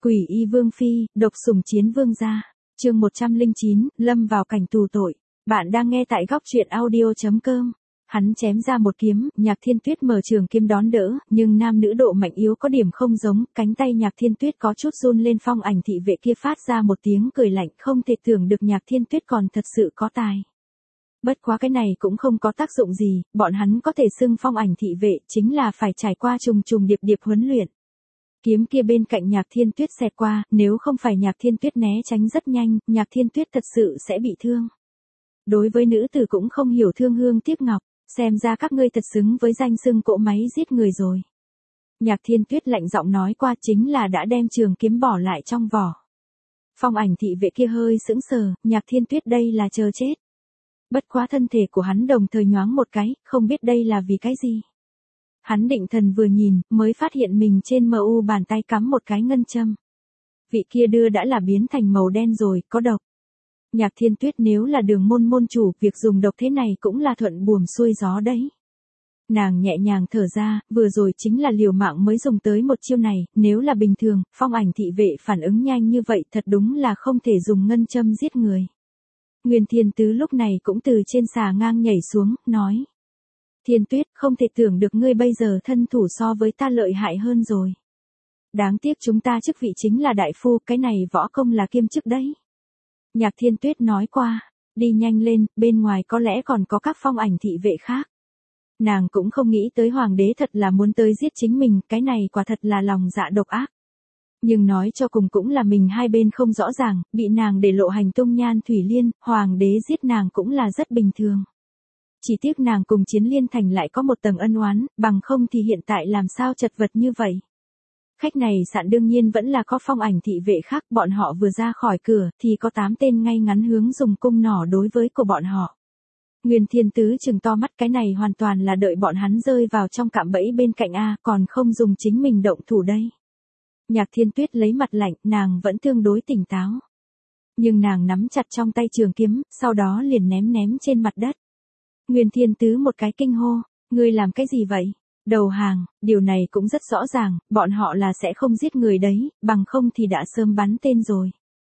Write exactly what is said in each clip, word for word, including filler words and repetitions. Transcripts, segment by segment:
Quỷ y vương phi, độc sủng chiến vương gia. Chương một trăm lẻ chín, lâm vào cảnh tù tội. Bạn đang nghe tại góc truyện audio chấm com. Hắn chém ra một kiếm, Nhạc Thiên Tuyết mở trường kiếm đón đỡ, nhưng nam nữ độ mạnh yếu có điểm không giống, cánh tay Nhạc Thiên Tuyết có chút run lên. Phong ảnh thị vệ kia phát ra một tiếng cười lạnh, không thể tưởng được Nhạc Thiên Tuyết còn thật sự có tài. Bất quá cái này cũng không có tác dụng gì, bọn hắn có thể xưng phong ảnh thị vệ chính là phải trải qua trùng trùng điệp điệp huấn luyện. Kiếm kia bên cạnh Nhạc Thiên Tuyết xẹt qua, nếu không phải Nhạc Thiên Tuyết né tránh rất nhanh, Nhạc Thiên Tuyết thật sự sẽ bị thương. Đối với nữ tử cũng không hiểu thương hương tiếc ngọc, xem ra các ngươi thật xứng với danh xưng cỗ máy giết người rồi. Nhạc Thiên Tuyết lạnh giọng nói qua, chính là đã đem trường kiếm bỏ lại trong vỏ. Phong ảnh thị vệ kia hơi sững sờ, Nhạc Thiên Tuyết đây là chờ chết. Bất quá thân thể của hắn đồng thời nhoáng một cái, không biết đây là vì cái gì. Hắn định thần vừa nhìn, mới phát hiện mình trên mờ u bàn tay cắm một cái ngân châm. Vị kia đưa đã là biến thành màu đen rồi, có độc. Nhạc Thiên Tuyết nếu là Đường môn môn chủ, việc dùng độc thế này cũng là thuận buồm xuôi gió đấy. Nàng nhẹ nhàng thở ra, vừa rồi chính là liều mạng mới dùng tới một chiêu này, nếu là bình thường, phong ảnh thị vệ phản ứng nhanh như vậy thật đúng là không thể dùng ngân châm giết người. Nguyên Thiên Tứ lúc này cũng từ trên xà ngang nhảy xuống, nói. Thiên Tuyết, không thể tưởng được ngươi bây giờ thân thủ so với ta lợi hại hơn rồi. Đáng tiếc chúng ta chức vị chính là đại phu, cái này võ công là kiêm chức đấy. Nhạc Thiên Tuyết nói qua, đi nhanh lên, bên ngoài có lẽ còn có các phong ảnh thị vệ khác. Nàng cũng không nghĩ tới hoàng đế thật là muốn tới giết chính mình, cái này quả thật là lòng dạ độc ác. Nhưng nói cho cùng cũng là mình hai bên không rõ ràng, bị nàng để lộ hành tung Nhan Thủy Liên, hoàng đế giết nàng cũng là rất bình thường. Chỉ tiếc nàng cùng Chiến Liên Thành lại có một tầng ân oán, bằng không thì hiện tại làm sao chật vật như vậy. Khách này sạn đương nhiên vẫn là có phong ảnh thị vệ khác, bọn họ vừa ra khỏi cửa thì có tám tên ngay ngắn hướng dùng cung nỏ đối với của bọn họ. Nguyên Thiên Tứ trừng to mắt, cái này hoàn toàn là đợi bọn hắn rơi vào trong cạm bẫy bên cạnh a, còn không dùng chính mình động thủ đây. Nhạc Thiên Tuyết lấy mặt lạnh, nàng vẫn tương đối tỉnh táo. Nhưng nàng nắm chặt trong tay trường kiếm, sau đó liền ném ném trên mặt đất. Nguyên Thiên Tứ một cái kinh hô, ngươi làm cái gì vậy? Đầu hàng, điều này cũng rất rõ ràng, bọn họ là sẽ không giết người đấy, bằng không thì đã sớm bắn tên rồi.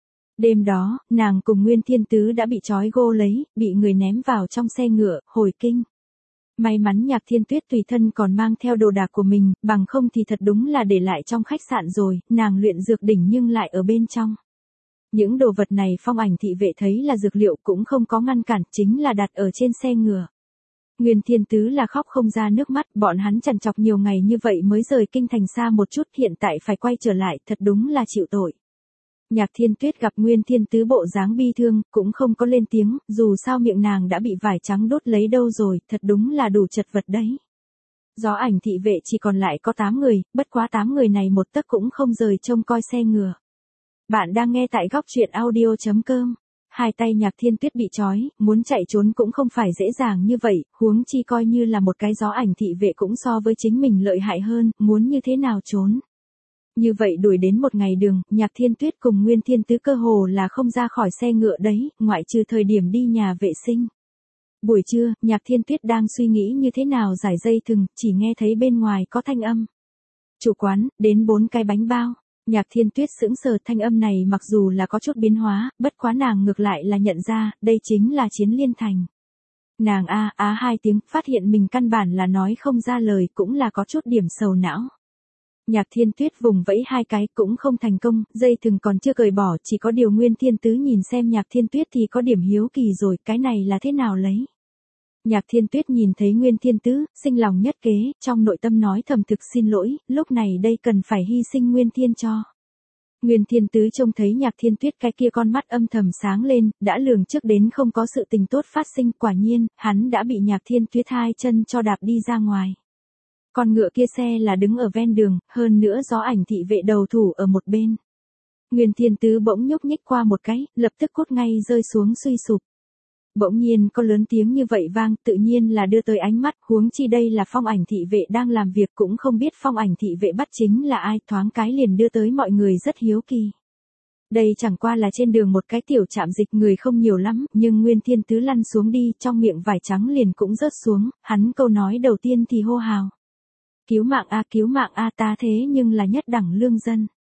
Đêm đó, nàng cùng Nguyên Thiên Tứ đã bị trói gô lấy, bị người ném vào trong xe ngựa, hồi kinh. May mắn Nhạc Thiên Tuyết tùy thân còn mang theo đồ đạc của mình, bằng không thì thật đúng là để lại trong khách sạn rồi, nàng luyện dược đỉnh nhưng lại ở bên trong. Những đồ vật này phong ảnh thị vệ thấy là dược liệu cũng không có ngăn cản, chính là đặt ở trên xe ngựa. Nguyên Thiên Tứ là khóc không ra nước mắt, bọn hắn trằn trọc nhiều ngày như vậy mới rời kinh thành xa một chút, hiện tại phải quay trở lại, thật đúng là chịu tội. Nhạc Thiên Tuyết gặp Nguyên Thiên Tứ bộ dáng bi thương, cũng không có lên tiếng, dù sao miệng nàng đã bị vải trắng đốt lấy đâu rồi, thật đúng là đủ chật vật đấy. Gió ảnh thị vệ chỉ còn lại có tám người, bất quá tám người này một tấc cũng không rời trông coi xe ngựa. Bạn đang nghe tại góc truyện audio chấm com. Hai tay Nhạc Thiên Tuyết bị trói, muốn chạy trốn cũng không phải dễ dàng như vậy, huống chi coi như là một cái gió ảnh thị vệ cũng so với chính mình lợi hại hơn, muốn như thế nào trốn. Như vậy đuổi đến một ngày đường, Nhạc Thiên Tuyết cùng Nguyên Thiên Tứ cơ hồ là không ra khỏi xe ngựa đấy, ngoại trừ thời điểm đi nhà vệ sinh. Buổi trưa, Nhạc Thiên Tuyết đang suy nghĩ như thế nào giải dây thừng, chỉ nghe thấy bên ngoài có thanh âm. Chủ quán, đến bốn cái bánh bao. Nhạc Thiên Tuyết sững sờ, thanh âm này mặc dù là có chút biến hóa, bất quá nàng ngược lại là nhận ra, đây chính là Chiến Liên Thành. Nàng a á hai tiếng, phát hiện mình căn bản là nói không ra lời, cũng là có chút điểm sầu não. Nhạc Thiên Tuyết vùng vẫy hai cái cũng không thành công, dây thừng còn chưa cởi bỏ, chỉ có điều Nguyên Thiên Tứ nhìn xem Nhạc Thiên Tuyết thì có điểm hiếu kỳ rồi, cái này là thế nào lấy. Nhạc Thiên Tuyết nhìn thấy Nguyên Thiên Tứ, sinh lòng nhất kế, trong nội tâm nói thầm thực xin lỗi, lúc này đây cần phải hy sinh Nguyên Thiên cho. Nguyên Thiên Tứ trông thấy Nhạc Thiên Tuyết cái kia con mắt âm thầm sáng lên, đã lường trước đến không có sự tình tốt phát sinh, quả nhiên, hắn đã bị Nhạc Thiên Tuyết hai chân cho đạp đi ra ngoài. Con ngựa kia xe là đứng ở ven đường, hơn nữa gió ảnh thị vệ đầu thủ ở một bên. Nguyên Thiên Tứ bỗng nhúc nhích qua một cái, lập tức cốt ngay rơi xuống suy sụp. Bỗng nhiên có lớn tiếng như vậy vang, tự nhiên là đưa tới ánh mắt, huống chi đây là phong ảnh thị vệ đang làm việc, cũng không biết phong ảnh thị vệ bắt chính là ai, thoáng cái liền đưa tới mọi người rất hiếu kỳ. Đây chẳng qua là trên đường một cái tiểu trạm dịch, người không nhiều lắm, nhưng Nguyên Thiên Tứ lăn xuống đi, trong miệng vải trắng liền cũng rớt xuống, hắn câu nói đầu tiên thì hô hào. Cứu mạng a cứu mạng a ta thế nhưng là nhất đẳng lương dân.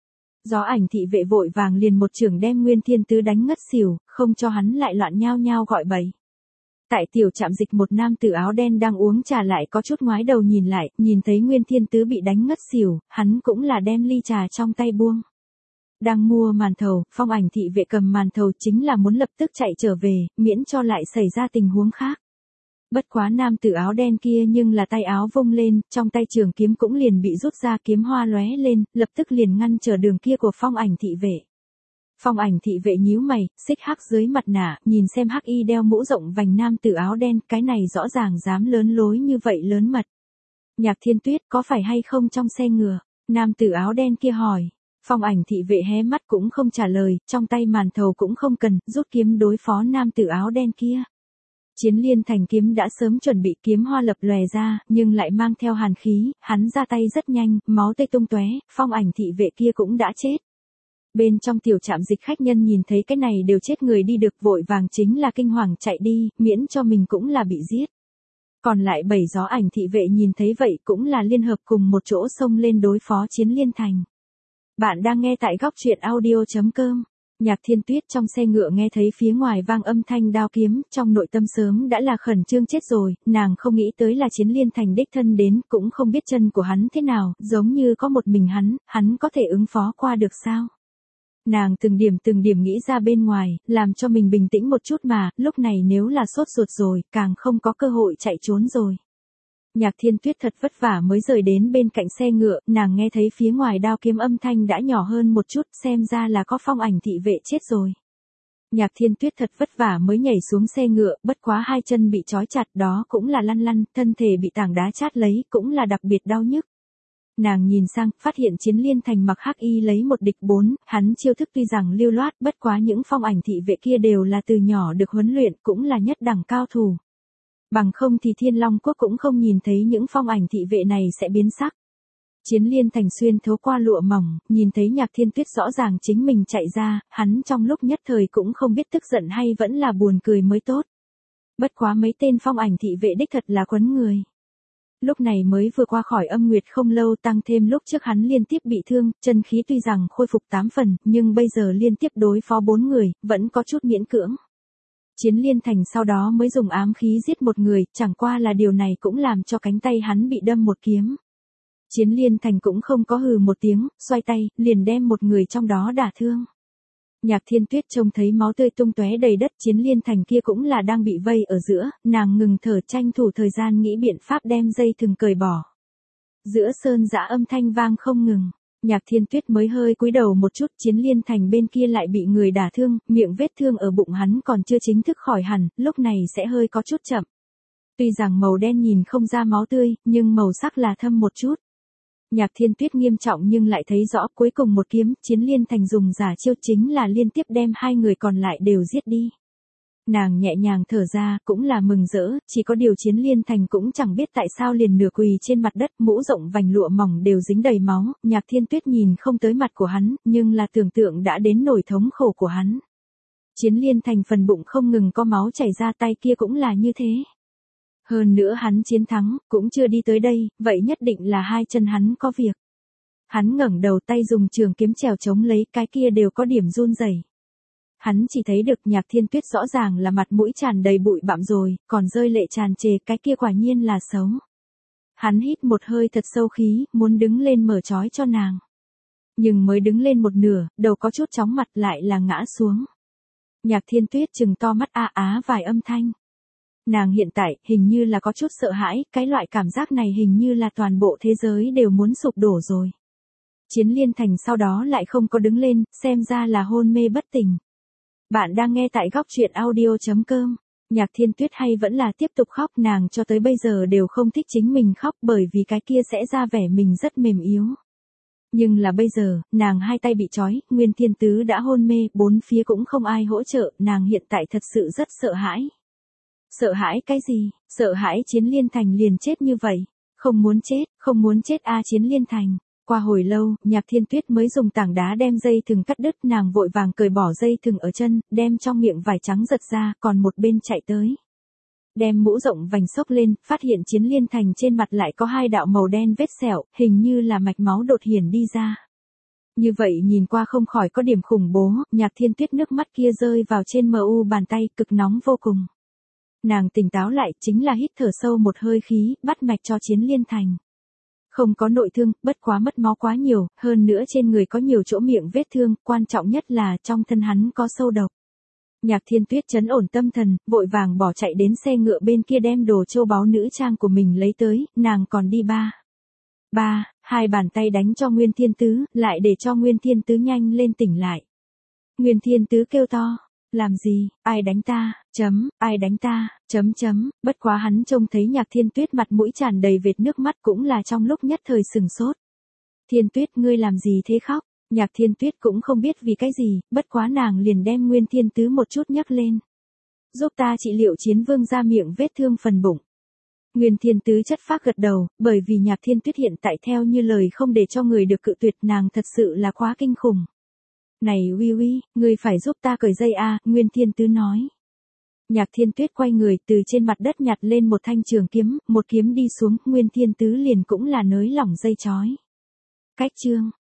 Gió Ảnh thị vệ vội vàng liền một chưởng đem Nguyên Thiên Tứ đánh ngất xỉu, không cho hắn lại loạn nhao nhao gọi bậy. Tại tiểu trạm dịch một nam tử áo đen đang uống trà lại có chút ngoái đầu nhìn lại, nhìn thấy Nguyên Thiên Tứ bị đánh ngất xỉu, hắn cũng là đem ly trà trong tay buông. Đang mua màn thầu, Phong Ảnh thị vệ cầm màn thầu chính là muốn lập tức chạy trở về, miễn cho lại xảy ra tình huống khác. Bất quá nam tử áo đen kia nhưng là tay áo vung lên, trong tay trường kiếm cũng liền bị rút ra, kiếm hoa lóe lên, lập tức liền ngăn trở đường kia của Phong Ảnh thị vệ. Phong Ảnh thị vệ nhíu mày, xích hắc dưới mặt nạ, nhìn xem hắc y đeo mũ rộng vành nam tử áo đen, cái này rõ ràng dám lớn lối như vậy lớn mật. Nhạc Thiên Tuyết có phải hay không trong xe ngựa? Nam tử áo đen kia hỏi. Phong Ảnh thị vệ hé mắt cũng không trả lời, trong tay màn thầu cũng không cần, rút kiếm đối phó nam tử áo đen kia. Chiến Liên Thành kiếm đã sớm chuẩn bị, kiếm hoa lập lòe ra, nhưng lại mang theo hàn khí, hắn ra tay rất nhanh, máu tươi tung tóe, Phong Ảnh thị vệ kia cũng đã chết. Bên trong tiểu trạm dịch khách nhân nhìn thấy cái này đều chết người đi được, vội vàng chính là kinh hoàng chạy đi, miễn cho mình cũng là bị giết. Còn lại bảy Gió Ảnh thị vệ nhìn thấy vậy cũng là liên hợp cùng một chỗ xông lên đối phó Chiến Liên Thành. Bạn đang nghe tại góc truyện audio chấm com. Nhạc Thiên Tuyết trong xe ngựa nghe thấy phía ngoài vang âm thanh đao kiếm, trong nội tâm sớm đã là khẩn trương chết rồi, nàng không nghĩ tới là Chiến Liên Thành đích thân đến, cũng không biết chân của hắn thế nào, giống như có một mình hắn, hắn có thể ứng phó qua được sao? Nàng từng điểm từng điểm nghĩ ra bên ngoài, làm cho mình bình tĩnh một chút mà, lúc này nếu là sốt ruột rồi, càng không có cơ hội chạy trốn rồi. Nhạc Thiên Tuyết thật vất vả mới rời đến bên cạnh xe ngựa, nàng nghe thấy phía ngoài đao kiếm âm thanh đã nhỏ hơn một chút, xem ra là có Phong Ảnh thị vệ chết rồi. Nhạc Thiên Tuyết thật vất vả mới nhảy xuống xe ngựa, bất quá hai chân bị trói chặt, đó cũng là lăn lăn, thân thể bị tảng đá chát lấy, cũng là đặc biệt đau nhức. Nàng nhìn sang, phát hiện Chiến Liên Thành mặc hắc y lấy một địch bốn, hắn chiêu thức tuy rằng lưu loát, bất quá những Phong Ảnh thị vệ kia đều là từ nhỏ được huấn luyện, cũng là nhất đẳng cao thủ. Bằng không thì Thiên Long Quốc cũng không nhìn thấy những Phong Ảnh thị vệ này sẽ biến sắc. Chiến Liên Thành xuyên thấu qua lụa mỏng, nhìn thấy Nhạc Thiên Tuyết rõ ràng chính mình chạy ra, hắn trong lúc nhất thời cũng không biết tức giận hay vẫn là buồn cười mới tốt. Bất quá mấy tên Phong Ảnh thị vệ đích thật là quấn người. Lúc này mới vừa qua khỏi âm nguyệt không lâu, tăng thêm lúc trước hắn liên tiếp bị thương, chân khí tuy rằng khôi phục tám phần, nhưng bây giờ liên tiếp đối phó bốn người, vẫn có chút miễn cưỡng. Chiến Liên Thành sau đó mới dùng ám khí giết một người, chẳng qua là điều này cũng làm cho cánh tay hắn bị đâm một kiếm. Chiến Liên Thành cũng không có hừ một tiếng, xoay tay, liền đem một người trong đó đả thương. Nhạc Thiên Tuyết trông thấy máu tươi tung tóe đầy đất, Chiến Liên Thành kia cũng là đang bị vây ở giữa, nàng ngừng thở tranh thủ thời gian nghĩ biện pháp đem dây thừng cởi bỏ. Giữa sơn dã âm thanh vang không ngừng. Nhạc Thiên Tuyết mới hơi cúi đầu một chút, Chiến Liên Thành bên kia lại bị người đả thương, miệng vết thương ở bụng hắn còn chưa chính thức khỏi hẳn, lúc này sẽ hơi có chút chậm. Tuy rằng màu đen nhìn không ra máu tươi, nhưng màu sắc là thâm một chút. Nhạc Thiên Tuyết nghiêm trọng nhưng lại thấy rõ, cuối cùng một kiếm, Chiến Liên Thành dùng giả chiêu chính là liên tiếp đem hai người còn lại đều giết đi. Nàng nhẹ nhàng thở ra, cũng là mừng rỡ, chỉ có điều Chiến Liên Thành cũng chẳng biết tại sao liền nửa quỳ trên mặt đất, mũ rộng vành lụa mỏng đều dính đầy máu, Nhạc Thiên Tuyết nhìn không tới mặt của hắn, nhưng là tưởng tượng đã đến nỗi thống khổ của hắn. Chiến Liên Thành phần bụng không ngừng có máu chảy ra, tay kia cũng là như thế. Hơn nữa hắn chiến thắng, cũng chưa đi tới đây, vậy nhất định là hai chân hắn có việc. Hắn ngẩng đầu, tay dùng trường kiếm trèo chống lấy, cái kia đều có điểm run rẩy. Hắn chỉ thấy được Nhạc Thiên Tuyết rõ ràng là mặt mũi tràn đầy bụi bặm rồi, còn rơi lệ tràn trề, cái kia quả nhiên là xấu. Hắn hít một hơi thật sâu khí, muốn đứng lên mở trói cho nàng. Nhưng mới đứng lên một nửa, đầu có chút chóng mặt lại là ngã xuống. Nhạc Thiên Tuyết trừng to mắt a á vài âm thanh. Nàng hiện tại, hình như là có chút sợ hãi, cái loại cảm giác này hình như là toàn bộ thế giới đều muốn sụp đổ rồi. Chiến Liên Thành sau đó lại không có đứng lên, xem ra là hôn mê bất tỉnh. Bạn đang nghe tại góc truyện audio chấm com. Nhạc Thiên Tuyết hay vẫn là tiếp tục khóc, nàng cho tới bây giờ đều không thích chính mình khóc bởi vì cái kia sẽ ra vẻ mình rất mềm yếu. Nhưng là bây giờ, nàng hai tay bị trói, Nguyên Thiên Tứ đã hôn mê, bốn phía cũng không ai hỗ trợ, nàng hiện tại thật sự rất sợ hãi. Sợ hãi cái gì? Sợ hãi Chiến Liên Thành liền chết như vậy. Không muốn chết, không muốn chết a Chiến Liên Thành. Qua hồi lâu, Nhạc Thiên Tuyết mới dùng tảng đá đem dây thừng cắt đứt, nàng vội vàng cởi bỏ dây thừng ở chân, đem trong miệng vải trắng giật ra, còn một bên chạy tới. Đem mũ rộng vành xốc lên, phát hiện Chiến Liên Thành trên mặt lại có hai đạo màu đen vết sẹo, hình như là mạch máu đột hiển đi ra. Như vậy nhìn qua không khỏi có điểm khủng bố, Nhạc Thiên Tuyết nước mắt kia rơi vào trên mờ u bàn tay, cực nóng vô cùng. Nàng tỉnh táo lại, chính là hít thở sâu một hơi khí, bắt mạch cho Chiến Liên Thành. Không có nội thương, bất quá mất máu quá nhiều, hơn nữa trên người có nhiều chỗ miệng vết thương, quan trọng nhất là trong thân hắn có sâu độc. Nhạc Thiên Tuyết trấn ổn tâm thần, vội vàng bỏ chạy đến xe ngựa bên kia đem đồ châu báu nữ trang của mình lấy tới, nàng còn đi ba. Ba, hai bàn tay đánh cho Nguyên Thiên Tứ, lại để cho Nguyên Thiên Tứ nhanh lên tỉnh lại. Nguyên Thiên Tứ kêu to, làm gì, ai đánh ta, chấm, ai đánh ta, chấm chấm, bất quá hắn trông thấy Nhạc Thiên Tuyết mặt mũi tràn đầy vệt nước mắt cũng là trong lúc nhất thời sừng sốt. Thiên Tuyết ngươi làm gì thế khóc, Nhạc Thiên Tuyết cũng không biết vì cái gì, bất quá nàng liền đem Nguyên Thiên Tứ một chút nhấc lên. Giúp ta trị liệu Chiến Vương ra miệng vết thương phần bụng. Nguyên Thiên Tứ chất phác gật đầu, bởi vì Nhạc Thiên Tuyết hiện tại theo như lời không để cho người được cự tuyệt nàng thật sự là quá kinh khủng. Này uy uy, ngươi phải giúp ta cởi dây a, Nguyên Thiên Tứ nói. Nhạc Thiên Tuyết quay người từ trên mặt đất nhặt lên một thanh trường kiếm, một kiếm đi xuống, Nguyên Thiên Tứ liền cũng là nới lỏng dây chói. Cách chương